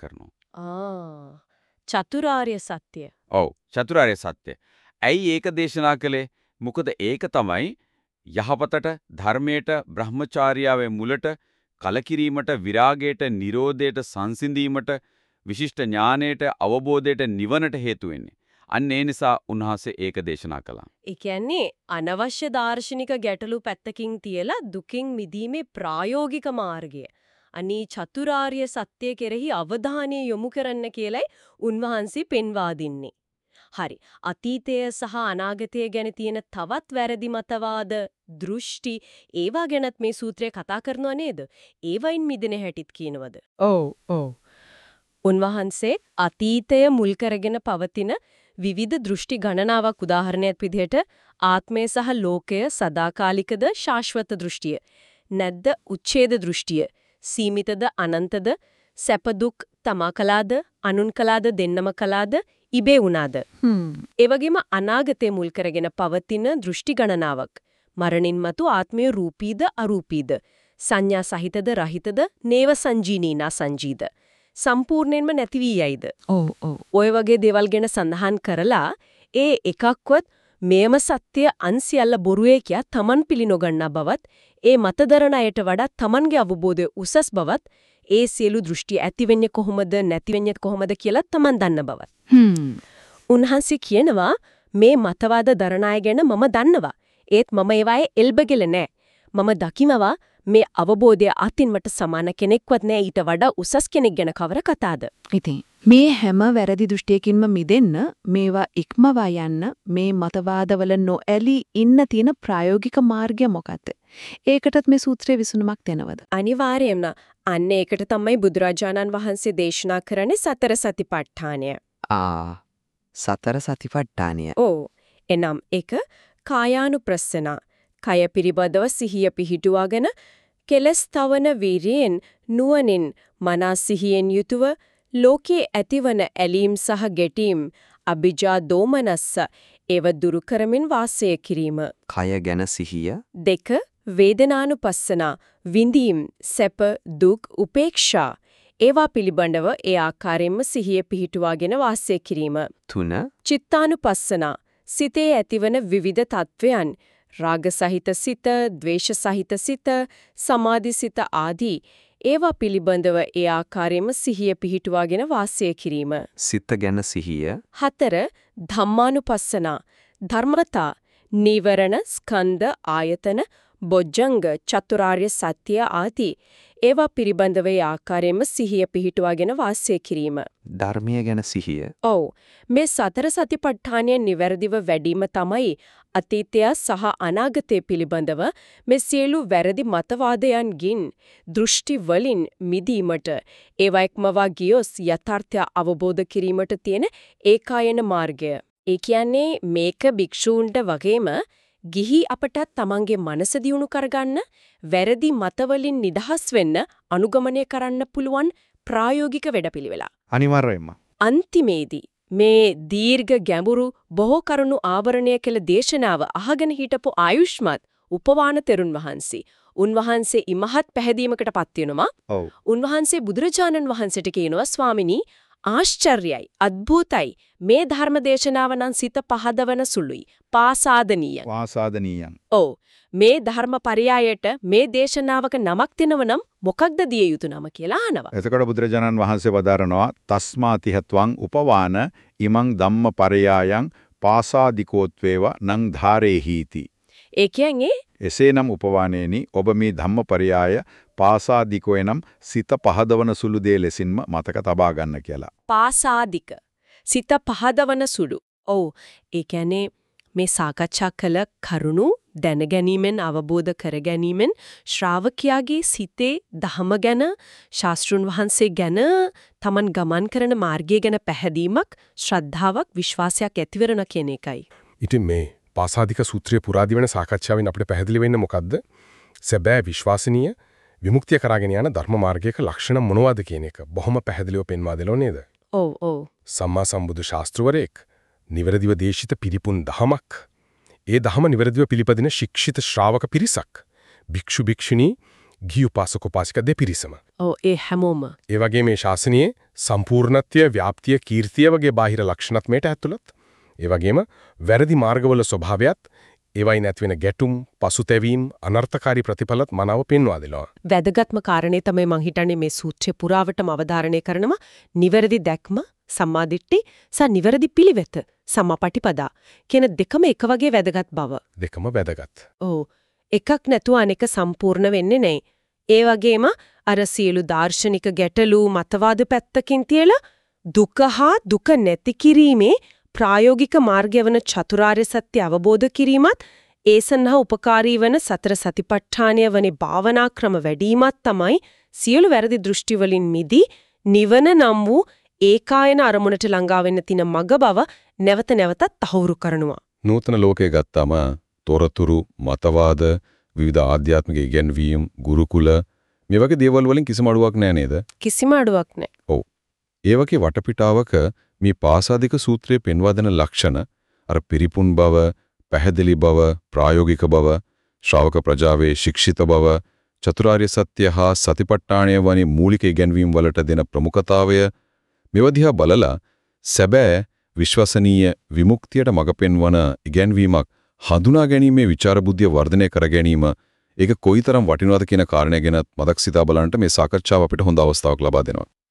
කරනවා. චතුරාර්ය සත්‍ය. ඔව් චතුරාර්ය සත්‍ය. ඇයි ඒක දේශනා කළේ? මොකද ඒක තමයි යහපතට, ධර්මයට, බ්‍රහ්මචාර්යාවේ මුලට, කලකිරීමට, විරාගයට, නිරෝධයට, සංසිඳීමට, විශිෂ්ට ඥානයට, අවබෝධයට, නිවනට හේතු වෙන්නේ. අන්න ඒ නිසා උන්වහන්සේ ඒක දේශනා කළා. ඒ කියන්නේ අනවශ්‍ය දාර්ශනික ගැටලු පැත්තකින් තියලා දුකින් මිදීමේ ප්‍රායෝගික මාර්ගය. අනී චතුරාර්ය සත්‍ය කෙරෙහි අවධානය යොමු කරන්න කියලයි උන්වහන්සේ පෙන්වා දෙන්නේ. හරි. අතීතය සහ අනාගතය ගැන තියෙන තවත් වැරදි මතවාද, දෘෂ්ටි ඒවා ගැනත් මේ සූත්‍රය කතා කරනවා නේද? ඒවයින් මිදෙන හැටිත් කියනවද? ඔව්. උන්වහන්සේ අතීතය මුල් කරගෙන පවතින විවිධ දෘෂ්ටි ගණනාවක් උදාහරණයක් විදිහට ආත්මය සහ ලෝකය සදාකාලිකද ශාශ්වත දෘෂ්ටිය නැද්ද උච්ඡේද දෘෂ්ටිය සීමිතද අනන්තද සැප දුක් තමා කලාද අනුන් කලාද දෙන්නම කලාද ඉබේ වුණාද ඒ වගේම අනාගතය මුල් කරගෙන පවතින දෘෂ්ටි ගණනාවක් මරණින් මතු ආත්මය රූපීද අරූපීද සංඥා සහිතද රහිතද නේව සංජීනී නාසංජීද සම්පූර්ණයෙන්ම නැති වී යයිද? ඔය වගේ දේවල් ගැන සඳහන් කරලා ඒ එකක්වත් මේම සත්‍ය අන්සියල්ල බොරුවේ කියා තමන් පිළිනොගන්නා බවත් ඒ මතදරණ අයට වඩා තමන්ගේ අවබෝධය උසස් බවත් ඒ සියලු දෘෂ්ටි ඇති වෙන්නේ කොහොමද නැති වෙන්නේ කොහොමද කියලා තමන් දන්න බවත්. උන්වහන්සේ කියනවා මේ මතවාද දරණ අය ගැන මම දන්නවා. ඒත් මම ඒවායේ එල්බගෙල නැහැ. මම දකිනවා මේ අවබෝධය අතින් මට සමාන කෙනෙක්වත් නෑ ඊට වඩා උසස් කෙනෙක් ගැන කවර කතාද? ඉතින් මේ හැම වැරදි දෘෂ්ටියකින්ම මිදෙන්න මේවා ඉක්මවා යන්න මේ මතවාදවල නොඇලී ඉන්න තියෙන ප්‍රායෝගික මාර්ගය මොකක්ද? ඒකටත් මේ සූත්‍රයේ විසඳුමක් දෙනවද? අනිවාර්යයෙන්ම අන්න ඒකට තමයි බුදුරජාණන් වහන්සේ දේශනා කරන්නේ සතර සතිපට්ඨානය. සතර සතිපට්ඨානය. ඔව්. එනම් එක කායානුපස්සන කය පිරිබදව සිහිය පිහිටුවාගෙන කෙලස් තවන වීරියෙන් නුවණින් මනස් සිහියෙන් යුතුව ලෝකේ ඇතිවන ඇලීම් සහ ගැටීම් අභිජා දෝමනස්ස ඒව දුරු කරමින් වාසය කිරීම. කය ගැන සිහිය. 2 වේදනානුපස්සන විඳීම් සැප දුක් උපේක්ෂා ඒවා පිළිබඳව ඒ ආකාරයෙන්ම සිහිය පිහිටුවාගෙන වාසය කිරීම. 3 චිත්තානුපස්සන සිතේ ඇතිවන විවිධ තත්වයන් රාග සහිත සිත, ද්වේෂ සහිත සිත, සමාධි සිත ආදී ඒවා පිළිබඳව ඒ ආකාරයෙන්ම සිහිය පිහිටුවාගෙන වාසය කිරීම. සිත ගැන සිහිය. 4 ධම්මානුපස්සන ධර්මතා, නීවරණ, ස්කන්ධ, ආයතන, බොජ්ජංග, චතුරාර්ය සත්‍ය ආදී ඒවා පිළිබඳව ඒ ආකාරයෙන්ම සිහිය පිහිටුවාගෙන වාසය කිරීම. ධර්මය ගැන සිහිය. ඔව්. මේ සතර සතිපට්ඨානය නිවැරදිව වැඩිම තමයි අතීතය සහ අනාගතය පිළිබඳව මේ සියලු වැරදි මතවාදයන්ගින් දෘෂ්ටි වලින් මිදීමට ඒවා එක්මවා ගියොස් යථාර්ථය අවබෝධ කිරීමට තියෙන ඒකායන මාර්ගය. ඒ කියන්නේ මේක භික්ෂූන්ට වගේම ගිහි අපට තමන්ගේ මනස දියුණු කරගන්න වැරදි මතවලින් නිදහස් වෙන්න අනුගමනය කරන්න පුළුවන් ප්‍රායෝගික වැඩපිළිවෙලක්. අනිවාර්යයෙන්ම. අන්තිමේදී මේ දීර්ඝ ගැඹුරු බොහෝ කරුණු ආවරණය කළ දේශනාව අහගෙන හිටපු ආයුෂ්මත් උපවාන තෙරුන් වහන්සේ උන්වහන්සේ ඉමහත් පැහැදීමකටපත් වෙනවා. උන්වහන්සේ බුදුරජාණන් වහන්සේට කියනවා ස්වාමිනී ආශ්චර්යයි, අద్භූතයි. මේ ධර්මදේශනාව නම් සිත පහදවන සුළුයි. පාසාදනීයයි. වාසාදනීයං. ඔව්. මේ ධර්ම පරයයට මේ දේශනාවක නමක් දෙනවනම් මොකක්ද දිය යුතු නම කියලා අහනවා. එතකොට බුදුරජාණන් වහන්සේ වදාරනවා තස්මාතිහත්වං උපවාන ඉමං ධම්ම පරයායන් පාසාදිකෝත්වේව නං ධාරේහීති. ඒ කියන්නේ එසේනම් උපවානේනි ඔබ මේ ධම්මපරයාය පාසාදිකෝ එනම් සිත පහදවන සුළු දේ ලෙසින්ම මතක තබා ගන්න කියලා. පාසාදික සිත පහදවන සුළු. ඔව්. ඒ කියන්නේ මේ සාකච්ඡා කළ කරුණු දැනගැනීමෙන් අවබෝධ කරගැනීමෙන් ශ්‍රාවකයාගේ සිතේ ධහම ගැන ශාස්ත්‍රුන් වහන්සේ ගැන Taman ගමන් කරන මාර්ගය ගැන පැහැදීමක් ශ්‍රද්ධාවක් විශ්වාසයක් ඇතිවරන කියන එකයි. ඉතින් මේ පාසාදික සූත්‍රයේ පුරාදි වෙන සාකච්ඡාවෙන් අපිට පැහැදිලි වෙන්නේ මොකද්ද? සැබෑ විශ්වාසනීය විමුක්තිය කරාගෙන යන ධර්ම මාර්ගයක ලක්ෂණ මොනවද කියන එක බොහොම පැහැදිලිව පෙන්වා දෙලෝ නේද? ඔව් ඔව්. සම්මා සම්බුදු ශාස්ත්‍රවරයෙක් නිවැරදිව දේශිත පිරිපුන් දහමක්. ඒ දහම නිවැරදිව පිළිපදින ශික්ෂිත ශ්‍රාවක පිරිසක්. භික්ෂු භික්ෂුණී ගිහි උපාසක උපාසික දෙපිරිසම. ඔව් ඒ හැමෝම. ඒ වගේ මේ ශාසනයේ සම්පූර්ණත්වය, ව්‍යාප්තිය, කීර්තිය වගේ බාහිර ලක්ෂණත් මේට ඇතුළත්. ඒ වගේම වැරදි මාර්ගවල ස්වභාවයත් ඒවයි නැතිවෙන ගැටුම්, පසුතැවීම්, අනර්ථකාරී ප්‍රතිඵලත් මනාව පෙන්වා දෙනවා. වැදගත්ම කාරණේ තමයි මං හිතන්නේ මේ සූත්‍රය පුරාවටම අවධාරණය කරනවා නිවැරදි දැක්ම, සම්මාදිට්ඨි සහ නිවැරදි පිළිවෙත, සම්මාපටිපදා කියන දෙකම එක වගේ වැදගත් බව. දෙකම වැදගත්. ඔව්. එකක් නැතුව අනෙක සම්පූර්ණ වෙන්නේ නැහැ. ඒ වගේම අර සියලු දාර්ශනික ගැටලු මතවාද පැත්තකින් තියලා දුක හා දුක නැති කිරීමේ ප්‍රායෝගික මාර්ගය වන චතුරාර්ය සත්‍ය අවබෝධ කිරීමත් ඒ සඳහා උපකාරී වන සතර සතිපට්ඨානය වැනි භාවනා ක්‍රම වැඩිමත් තමයි සියලු වැරදි දෘෂ්ටි වලින් මිදී නිවන නම් වූ ඒකායන අරමුණට ළඟා වෙන්න තින මග බව නැවත නැවතත් තහවුරු කරනවා. නූතන ලෝකයේ ගත්තාම තොරතුරු, මතවාද, විවිධ ආධ්‍යාත්මික ඉගැන්වීම්, ගුරුකුල මේ වගේ දේවල් වලින් කිසිම අඩුවක් නැහැ නේද? කිසිම අඩුවක් නැහැ. ඔව්. ඒ වගේ වටපිටාවක මේ පාසාදික සූත්‍රයේ පෙන්වා දෙන ලක්ෂණ අර පිරිපුන් බව, පැහැදිලි බව, ප්‍රායෝගික බව, ශ්‍රාවක ප්‍රජාවේ ශික්ෂිත බව, චතුරාර්ය සත්‍ය හා සතිපට්ඨානය වැනි මූලික ඉගැන්වීම් වලට දෙන ප්‍රමුඛතාවය මෙවදිහා බලලා සැබෑ විශ්වසනීය විමුක්තියට මඟ පෙන්වන ඉගැන්වීමක් හඳුනා ගැනීමේ විචාර බුද්ධිය වර්ධනය කර ගැනීම ඒක කොයිතරම් වටිනවද කියන කාරණය ගැන මතක් සිතා බලන්නට මේ සාකච්ඡාව අපිට හොඳ අවස්ථාවක් ලබා දෙනවා.